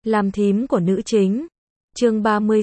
Làm thím của nữ chính. Chương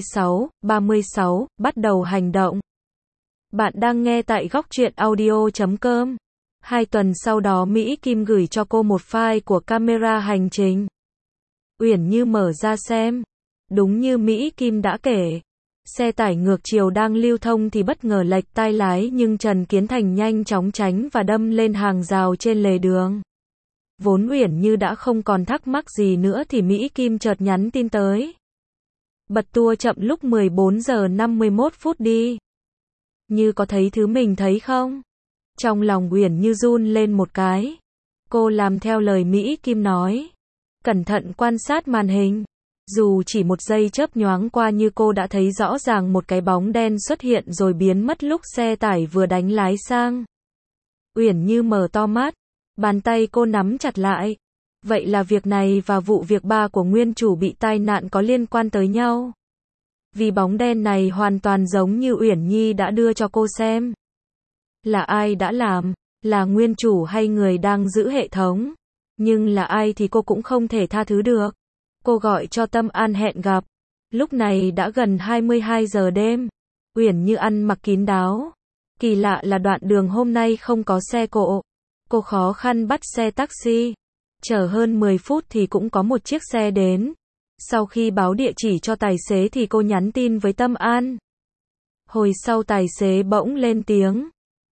36, bắt đầu hành động. Bạn đang nghe tại góc truyện audio.com. 2 tuần sau đó Mỹ Kim gửi cho cô một file của camera hành trình. Uyển Như mở ra xem. Đúng như Mỹ Kim đã kể. Xe tải ngược chiều đang lưu thông thì bất ngờ lệch tay lái nhưng Trần Kiến Thành nhanh chóng tránh và đâm lên hàng rào trên lề đường. Vốn Uyển Như đã không còn thắc mắc gì nữa thì Mỹ Kim chợt nhắn tin tới. Bật tua chậm lúc 14 giờ 51 phút đi. Như có thấy thứ mình thấy không? Trong lòng Uyển Như run lên một cái. Cô làm theo lời Mỹ Kim nói. Cẩn thận quan sát màn hình. Dù chỉ một giây chớp nhoáng qua như cô đã thấy rõ ràng một cái bóng đen xuất hiện rồi biến mất lúc xe tải vừa đánh lái sang. Uyển Như mở to mắt. Bàn tay cô nắm chặt lại. Vậy là việc này và vụ việc ba của nguyên chủ bị tai nạn có liên quan tới nhau. Vì bóng đen này hoàn toàn giống như Uyển Nhi đã đưa cho cô xem. Là ai đã làm? Là nguyên chủ hay người đang giữ hệ thống? Nhưng là ai thì cô cũng không thể tha thứ được. Cô gọi cho Tâm An hẹn gặp. Lúc này đã gần 22 giờ đêm. Uyển Như ăn mặc kín đáo. Kỳ lạ là đoạn đường hôm nay không có xe cộ. Cô khó khăn bắt xe taxi. Chờ hơn 10 phút thì cũng có một chiếc xe đến. Sau khi báo địa chỉ cho tài xế thì cô nhắn tin với Tâm An. Hồi sau tài xế bỗng lên tiếng.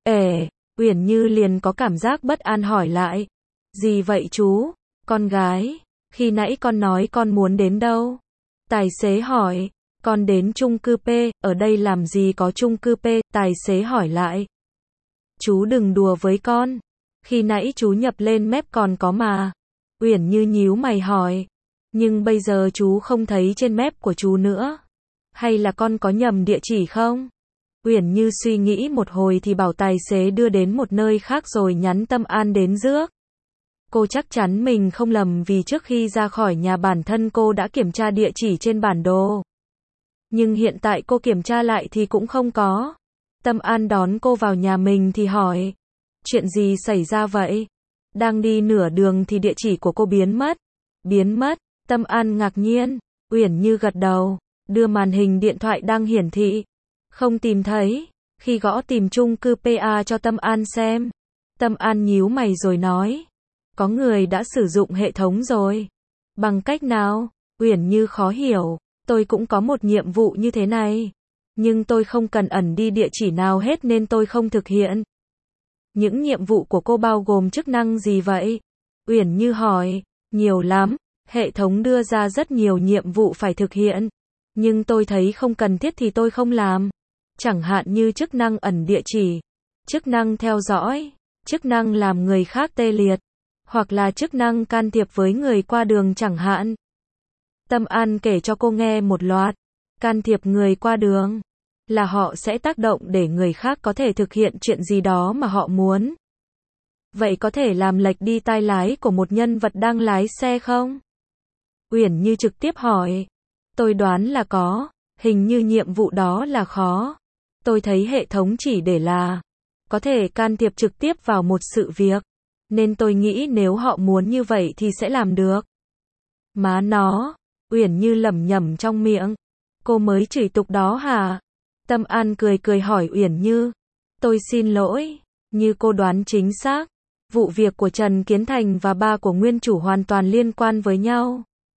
Uyển Như liền có cảm giác bất an hỏi lại. Gì vậy chú? Con gái. Khi nãy con nói con muốn đến đâu? Tài xế hỏi. Con đến chung cư P, ở đây làm gì có chung cư P? Tài xế hỏi lại. Chú đừng đùa với con. Khi nãy chú nhập lên map còn có mà. Uyển Như nhíu mày hỏi. Nhưng bây giờ chú không thấy trên map của chú nữa. Hay là con có nhầm địa chỉ không? Uyển Như suy nghĩ một hồi thì bảo tài xế đưa đến một nơi khác rồi nhắn Tâm An đến rước. Cô chắc chắn mình không lầm vì trước khi ra khỏi nhà bản thân cô đã kiểm tra địa chỉ trên bản đồ. Nhưng hiện tại cô kiểm tra lại thì cũng không có. Tâm An đón cô vào nhà mình thì hỏi. Chuyện gì xảy ra vậy? Đang đi nửa đường thì địa chỉ của cô biến mất. Biến mất? Tâm An ngạc nhiên. Uyển Như gật đầu. Đưa màn hình điện thoại đang hiển thị. Không tìm thấy. Khi gõ tìm chung cư PA cho Tâm An xem. Tâm An nhíu mày rồi nói. Có người đã sử dụng hệ thống rồi. Bằng cách nào? Uyển Như khó hiểu. Tôi cũng có một nhiệm vụ như thế này. Nhưng tôi không cần ẩn đi địa chỉ nào hết nên tôi không thực hiện. Những nhiệm vụ của cô bao gồm chức năng gì vậy? Uyển Như hỏi. Nhiều lắm. Hệ thống đưa ra rất nhiều nhiệm vụ phải thực hiện. Nhưng tôi thấy không cần thiết thì tôi không làm. Chẳng hạn như chức năng ẩn địa chỉ, chức năng theo dõi, chức năng làm người khác tê liệt, hoặc là chức năng can thiệp với người qua đường chẳng hạn. Tâm An kể cho cô nghe một loạt. Can thiệp người qua đường là họ sẽ tác động để người khác có thể thực hiện chuyện gì đó mà họ muốn. Vậy có thể làm lệch đi tay lái của một nhân vật đang lái xe không? Uyển Như trực tiếp hỏi. Tôi đoán là có. Hình như nhiệm vụ đó là khó. Tôi thấy hệ thống chỉ để là có thể can thiệp trực tiếp vào một sự việc. Nên tôi nghĩ nếu họ muốn như vậy thì sẽ làm được. Má nó. Uyển Như lẩm nhẩm trong miệng. Cô mới chửi tục đó hả? Tâm An cười cười hỏi Uyển Như. Tôi xin lỗi. Như cô đoán chính xác. Vụ việc của Trần Kiến Thành và ba của nguyên chủ hoàn toàn liên quan với nhau.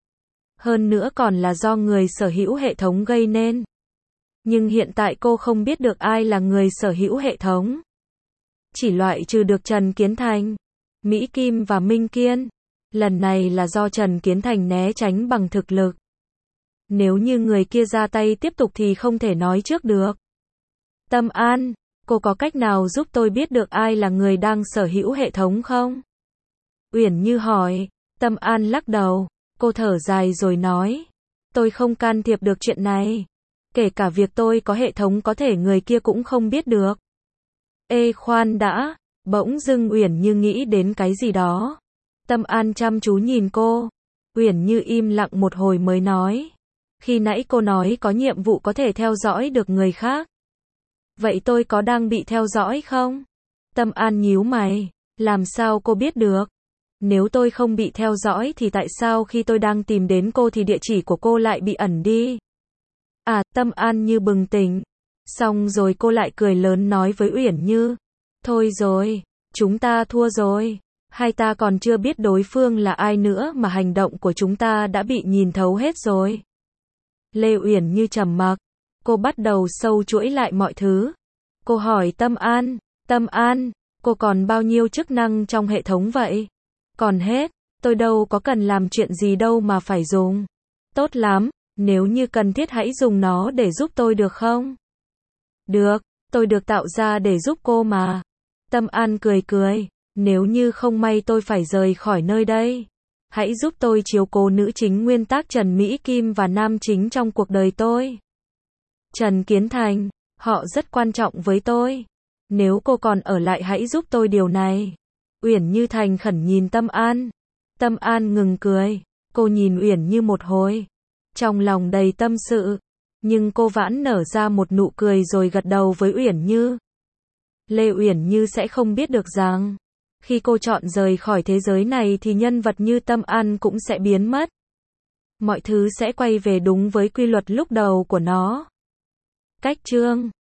Hơn nữa còn là do người sở hữu hệ thống gây nên. Nhưng hiện tại cô không biết được ai là người sở hữu hệ thống. Chỉ loại trừ được Trần Kiến Thành, Mỹ Kim và Minh Kiên. Lần này là do Trần Kiến Thành né tránh bằng thực lực. Nếu như người kia ra tay tiếp tục thì không thể nói trước được. Tâm An, cô có cách nào giúp tôi biết được ai là người đang sở hữu hệ thống không? Uyển Như hỏi. Tâm An lắc đầu. Cô thở dài rồi nói. Tôi không can thiệp được chuyện này. Kể cả việc tôi có hệ thống có thể người kia cũng không biết được. Ê khoan đã. Bỗng dưng Uyển Như nghĩ đến cái gì đó. Tâm An chăm chú nhìn cô. Uyển Như im lặng một hồi mới nói. Khi nãy cô nói có nhiệm vụ có thể theo dõi được người khác. Vậy tôi có đang bị theo dõi không? Tâm An nhíu mày. Làm sao cô biết được? Nếu tôi không bị theo dõi thì tại sao khi tôi đang tìm đến cô thì địa chỉ của cô lại bị ẩn đi? À, Tâm An như bừng tỉnh. Xong rồi cô lại cười lớn nói với Uyển Như. Thôi rồi, chúng ta thua rồi. Hai ta còn chưa biết đối phương là ai nữa mà hành động của chúng ta đã bị nhìn thấu hết rồi. Lê Uyển Như trầm mặc. Cô bắt đầu sâu chuỗi lại mọi thứ. Cô hỏi Tâm An, cô còn bao nhiêu chức năng trong hệ thống vậy? Còn hết, tôi đâu có cần làm chuyện gì đâu mà phải dùng. Tốt lắm, nếu như cần thiết hãy dùng nó để giúp tôi được không? Được, tôi được tạo ra để giúp cô mà. Tâm An cười cười, nếu như không may tôi phải rời khỏi nơi đây, hãy giúp tôi chiếu cố nữ chính nguyên tác Trần Mỹ Kim và nam chính trong cuộc đời tôi. Trần Kiến Thành, họ rất quan trọng với tôi. Nếu cô còn ở lại hãy giúp tôi điều này. Uyển Như thành khẩn nhìn Tâm An. Tâm An ngừng cười, cô nhìn Uyển Như một hồi, trong lòng đầy tâm sự, nhưng cô vãn nở ra một nụ cười rồi gật đầu với Uyển Như. Lê Uyển Như sẽ không biết được rằng, khi cô chọn rời khỏi thế giới này thì nhân vật như Tâm An cũng sẽ biến mất. Mọi thứ sẽ quay về đúng với quy luật lúc đầu của nó. Cách chương